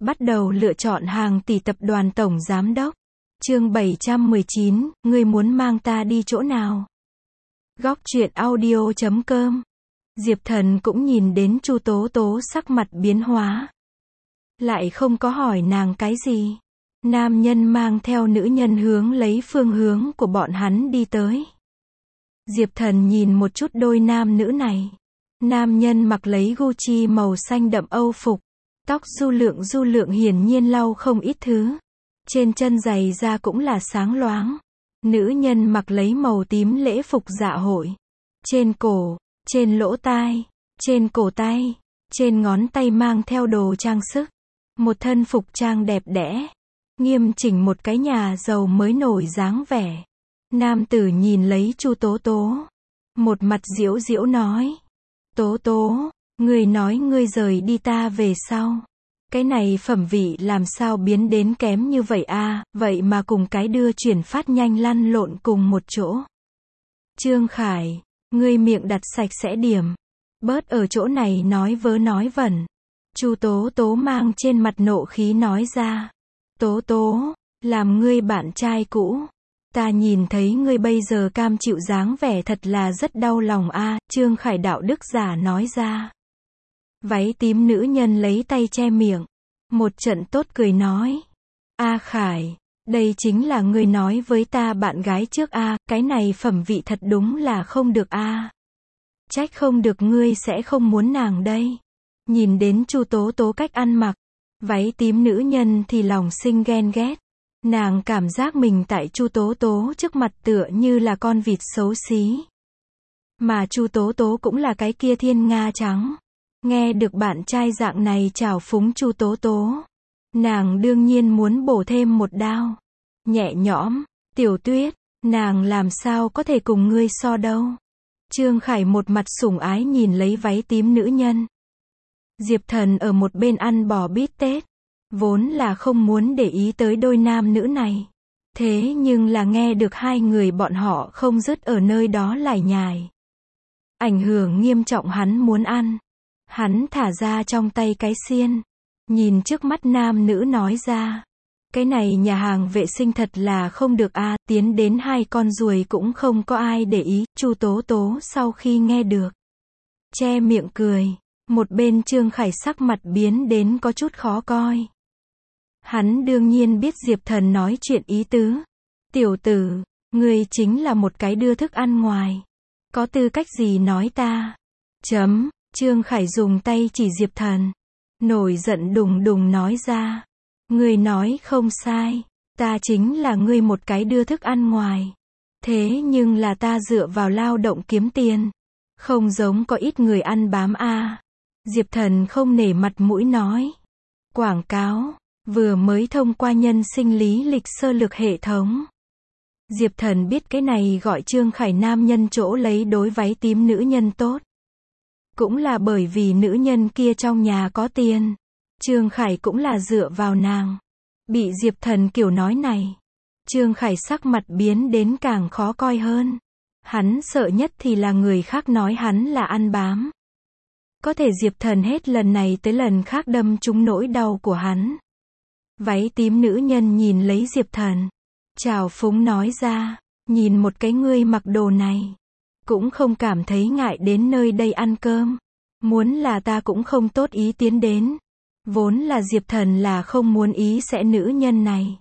Bắt đầu lựa chọn hàng tỷ tập đoàn tổng giám đốc. Chương 719, ngươi muốn mang ta đi chỗ nào? Góc truyện audio.com. Diệp Thần cũng nhìn đến Chu Tố Tố sắc mặt biến hóa. Lại không có hỏi nàng cái gì. Nam nhân mang theo nữ nhân hướng lấy phương hướng của bọn hắn đi tới. Diệp Thần nhìn một chút đôi nam nữ này. Nam nhân mặc lấy Gucci màu xanh đậm Âu phục. Tóc du lượng hiển nhiên lau không ít thứ. Trên chân giày da cũng là sáng loáng. Nữ nhân mặc lấy màu tím lễ phục dạ hội. Trên cổ, trên lỗ tai, trên cổ tay, trên ngón tay mang theo đồ trang sức. Một thân phục trang đẹp đẽ. Nghiêm chỉnh một cái nhà giàu mới nổi dáng vẻ. Nam tử nhìn lấy Chu Tố Tố. Một mặt giễu giễu nói. Tố Tố, ngươi nói ngươi rời đi ta về sau. Cái này phẩm vị làm sao biến đến kém như vậy a, vậy mà cùng cái đưa chuyển phát nhanh lăn lộn cùng một chỗ. Trương Khải, ngươi miệng đặt sạch sẽ điểm. Bớt ở chỗ này nói vớ nói vẩn. Chu Tố Tố mang trên mặt nộ khí nói ra. Tố Tố, làm ngươi bạn trai cũ. Ta nhìn thấy ngươi bây giờ cam chịu dáng vẻ thật là rất đau lòng a, Trương Khải đạo đức giả nói ra. Váy tím nữ nhân lấy tay che miệng. Một trận tốt cười nói. A Khải, đây chính là ngươi nói với ta bạn gái trước a, cái này phẩm vị thật đúng là không được a. Trách không được ngươi sẽ không muốn nàng đây. Nhìn đến Chu Tố Tố cách ăn mặc. Váy tím nữ nhân thì lòng sinh ghen ghét. Nàng cảm giác mình tại Chu Tố Tố trước mặt tựa như là con vịt xấu xí. Mà Chu Tố Tố cũng là cái kia thiên nga trắng. Nghe được bạn trai dạng này chào phúng Chu Tố Tố. Nàng đương nhiên muốn bổ thêm một đao. Nhẹ nhõm, Tiểu Tuyết, nàng làm sao có thể cùng ngươi so đâu. Trương Khải một mặt sủng ái nhìn lấy váy tím nữ nhân. Diệp Thần ở một bên ăn bò bít tết. Vốn là không muốn để ý tới đôi nam nữ này. Thế nhưng là nghe được hai người bọn họ không dứt ở nơi đó lải nhải. Ảnh hưởng nghiêm trọng hắn muốn ăn. Hắn thả ra trong tay cái xiên. Nhìn trước mắt nam nữ nói ra. Cái này nhà hàng vệ sinh thật là không được a, tiến đến hai con ruồi cũng không có ai để ý. Chu Tố Tố sau khi nghe được. Che miệng cười. Một bên Trương Khải sắc mặt biến đến có chút khó coi. Hắn đương nhiên biết Diệp Thần nói chuyện ý tứ. Tiểu tử, ngươi chính là một cái đưa thức ăn ngoài. Có tư cách gì nói ta? Trương Khải dùng tay chỉ Diệp Thần. Nổi giận đùng đùng nói ra. Ngươi nói không sai. Ta chính là ngươi một cái đưa thức ăn ngoài. Thế nhưng là ta dựa vào lao động kiếm tiền. Không giống có ít người ăn bám a. Diệp Thần không nể mặt mũi nói. Quảng cáo. Vừa mới thông qua nhân sinh lý lịch sơ lược hệ thống. Diệp Thần biết cái này gọi Trương Khải nam nhân chỗ lấy đối váy tím nữ nhân tốt. Cũng là bởi vì nữ nhân kia trong nhà có tiền. Trương Khải cũng là dựa vào nàng. Bị Diệp Thần kiểu nói này. Trương Khải sắc mặt biến đến càng khó coi hơn. Hắn sợ nhất thì là người khác nói hắn là ăn bám. Có thể Diệp Thần hết lần này tới lần khác đâm trúng nỗi đau của hắn. Váy tím nữ nhân nhìn lấy Diệp Thần. Chào phúng nói ra. Nhìn một cái ngươi mặc đồ này. Cũng không cảm thấy ngại đến nơi đây ăn cơm. Muốn là ta cũng không tốt ý tiến đến. Vốn là Diệp Thần là không muốn ý sẽ nữ nhân này.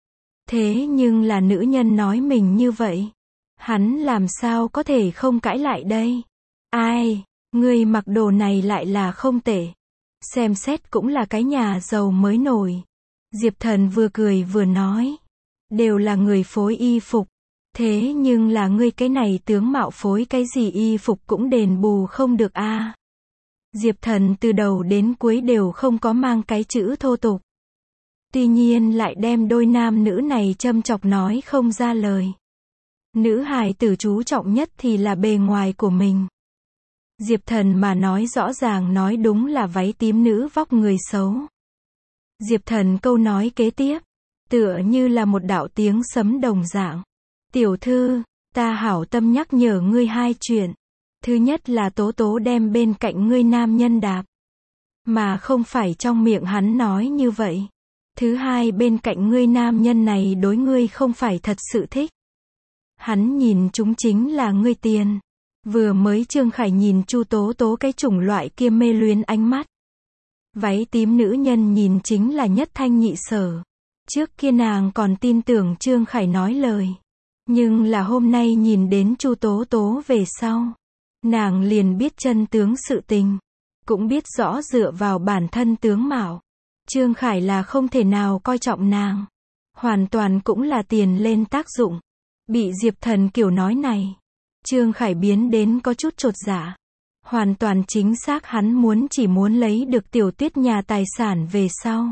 Thế nhưng là nữ nhân nói mình như vậy. Hắn làm sao có thể không cãi lại đây. Ai, ngươi mặc đồ này lại là không tệ. Xem xét cũng là cái nhà giàu mới nổi. Diệp Thần vừa cười vừa nói. Đều là người phối y phục. Thế nhưng là ngươi cái này tướng mạo phối cái gì y phục cũng đền bù không được a. Diệp Thần từ đầu đến cuối đều không có mang cái chữ thô tục. Tuy nhiên lại đem đôi nam nữ này châm chọc nói không ra lời. Nữ hài tử chú trọng nhất thì là bề ngoài của mình. Diệp Thần mà nói rõ ràng nói đúng là váy tím nữ vóc người xấu. Diệp Thần câu nói kế tiếp. Tựa như là một đạo tiếng sấm đồng dạng. Tiểu thư, ta hảo tâm nhắc nhở ngươi hai chuyện. Thứ nhất là Tố Tố đem bên cạnh ngươi nam nhân đạp. mà không phải trong miệng hắn nói như vậy. Thứ hai, bên cạnh ngươi nam nhân này đối ngươi không phải thật sự thích. Hắn nhìn chúng chính là ngươi tiền. Vừa mới Trương Khải nhìn Chu Tố Tố cái chủng loại kia mê luyến ánh mắt. Váy tím nữ nhân nhìn chính là nhất thanh nhị sở. Trước kia nàng còn tin tưởng Trương Khải nói lời. Nhưng là hôm nay nhìn đến Chu Tố Tố về sau. Nàng liền biết chân tướng sự tình. Cũng biết rõ dựa vào bản thân tướng mạo. Trương Khải là không thể nào coi trọng nàng. Hoàn toàn cũng là tiền lên tác dụng. Bị Diệp Thần kiểu nói này. Trương Khải biến đến có chút chột dạ. Hoàn toàn chính xác hắn chỉ muốn lấy được Tiểu Tuyết nhà tài sản về sau.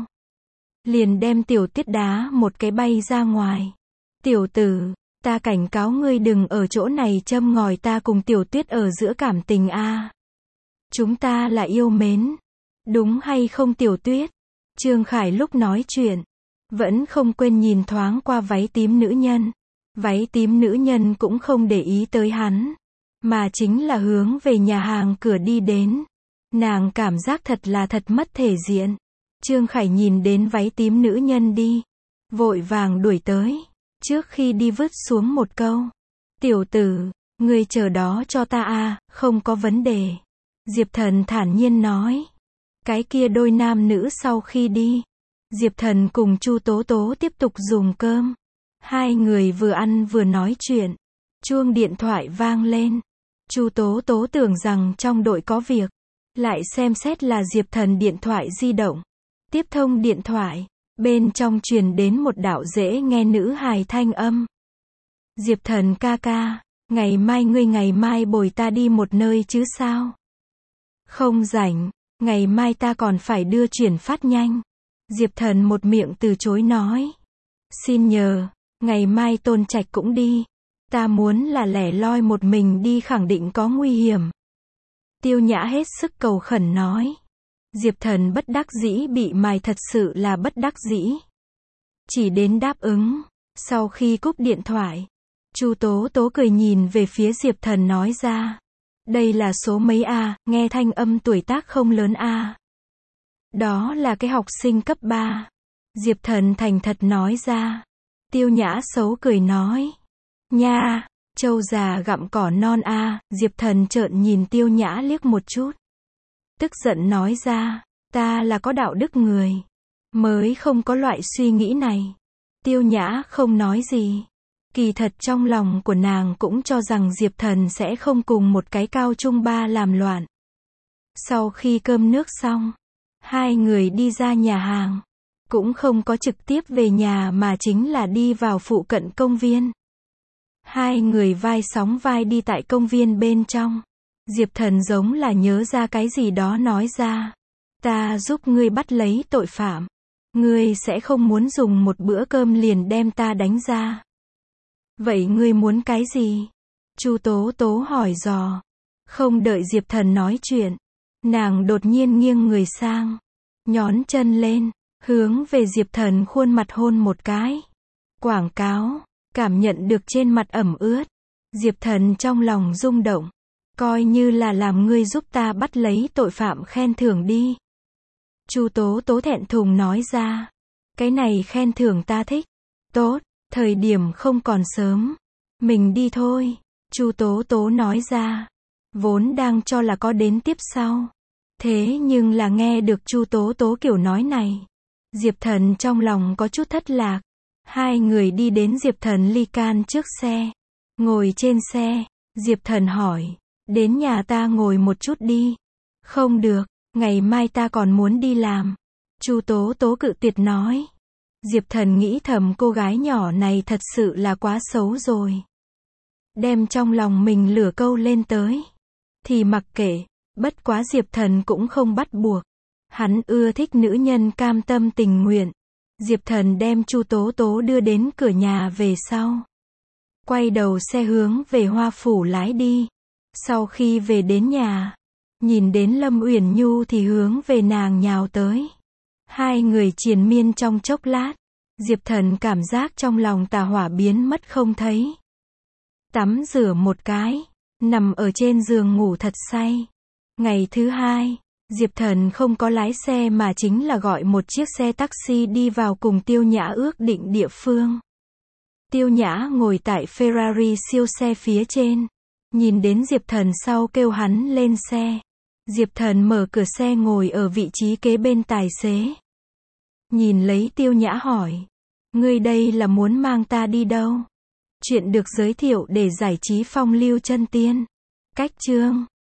Liền đem Tiểu Tuyết đá một cái bay ra ngoài. Tiểu tử, ta cảnh cáo ngươi đừng ở chỗ này châm ngòi ta cùng Tiểu Tuyết ở giữa cảm tình a. Chúng ta là yêu mến. Đúng hay không Tiểu Tuyết? Trương Khải lúc nói chuyện, vẫn không quên nhìn thoáng qua váy tím nữ nhân. Váy tím nữ nhân cũng không để ý tới hắn, mà chính là hướng về nhà hàng cửa đi đến. Nàng cảm giác thật là thật mất thể diện. Trương Khải nhìn đến váy tím nữ nhân đi, vội vàng đuổi tới, trước khi đi vứt xuống một câu. Tiểu tử, ngươi chờ đó cho ta a, không có vấn đề. Diệp Thần thản nhiên nói. Cái kia đôi nam nữ sau khi đi, Diệp Thần cùng Chu Tố Tố tiếp tục dùng cơm. Hai người vừa ăn vừa nói chuyện. Chuông điện thoại vang lên. Chu Tố Tố tưởng rằng trong đội có việc, lại xem xét là Diệp Thần điện thoại di động. Tiếp thông điện thoại, bên trong truyền đến một đạo dễ nghe nữ hài thanh âm. Diệp Thần ca ca, ngày mai bồi ta đi một nơi chứ sao? Không rảnh, ngày mai ta còn phải đưa chuyển phát nhanh. Diệp Thần một miệng từ chối nói. Xin nhờ, ngày mai Tôn Trạch cũng đi. Ta muốn là lẻ loi một mình đi khẳng định có nguy hiểm. Tiêu Nhã hết sức cầu khẩn nói. Diệp Thần bất đắc dĩ bị mài, thật sự là bất đắc dĩ. Chỉ đến đáp ứng. Sau khi cúp điện thoại, Chu Tố Tố cười nhìn về phía Diệp Thần nói ra. Đây là số mấy a, nghe thanh âm tuổi tác không lớn a. Đó là cái học sinh cấp 3. Diệp Thần thành thật nói ra. Tiêu Nhã xấu cười nói. Nha, trâu già gặm cỏ non a. Diệp Thần trợn nhìn Tiêu Nhã liếc một chút. Tức giận nói ra. Ta là có đạo đức người, mới không có loại suy nghĩ này. Tiêu Nhã không nói gì. Kỳ thật trong lòng của nàng cũng cho rằng Diệp Thần sẽ không cùng một cái cao trung 3 làm loạn. Sau khi cơm nước xong, hai người đi ra nhà hàng. Cũng không có trực tiếp về nhà mà chính là đi vào phụ cận công viên. Hai người vai sóng vai đi tại công viên bên trong. Diệp Thần giống là nhớ ra cái gì đó nói ra. Ta giúp ngươi bắt lấy tội phạm. Ngươi sẽ không muốn dùng một bữa cơm liền đem ta đánh ra. Vậy ngươi muốn cái gì? Chu Tố Tố hỏi dò. Không đợi Diệp Thần nói chuyện, nàng đột nhiên nghiêng người sang, nhón chân lên, hướng về Diệp Thần khuôn mặt hôn một cái. Quảng cáo, cảm nhận được trên mặt ẩm ướt. Diệp Thần trong lòng rung động. Coi như là làm ngươi giúp ta bắt lấy tội phạm khen thưởng đi. Chu Tố Tố thẹn thùng nói ra. Cái này khen thưởng ta thích. Tốt, thời điểm không còn sớm. Mình đi thôi. Chu Tố Tố nói ra. Vốn đang cho là có đến tiếp sau. Thế nhưng là nghe được Chu Tố Tố kiểu nói này. Diệp Thần trong lòng có chút thất lạc. Hai người đi đến Diệp Thần ly can trước xe. Ngồi trên xe, Diệp Thần hỏi. Đến nhà ta ngồi một chút đi. Không được, ngày mai ta còn muốn đi làm. Chu Tố Tố cự tuyệt nói. Diệp Thần nghĩ thầm cô gái nhỏ này thật sự là quá xấu rồi. Đem trong lòng mình lửa câu lên tới. Thì mặc kệ, bất quá Diệp Thần cũng không bắt buộc. Hắn ưa thích nữ nhân cam tâm tình nguyện. Diệp Thần đem Chu Tố Tố đưa đến cửa nhà về sau. Quay đầu xe hướng về Hoa Phủ lái đi. Sau khi về đến nhà, nhìn đến Lâm Uyển Nhu thì hướng về nàng nhào tới. Hai người triền miên trong chốc lát. Diệp Thần cảm giác trong lòng tà hỏa biến mất không thấy. Tắm rửa một cái, nằm ở trên giường ngủ thật say. Ngày thứ hai, Diệp Thần không có lái xe mà chính là gọi một chiếc xe taxi đi vào cùng Tiêu Nhã ước định địa phương. Tiêu Nhã ngồi tại Ferrari siêu xe phía trên. Nhìn đến Diệp Thần sau kêu hắn lên xe. Diệp Thần mở cửa xe ngồi ở vị trí kế bên tài xế. Nhìn lấy Tiêu Nhã hỏi. Ngươi đây là muốn mang ta đi đâu? Chuyện được giới thiệu để giải trí phong lưu chân tiên. Cách chương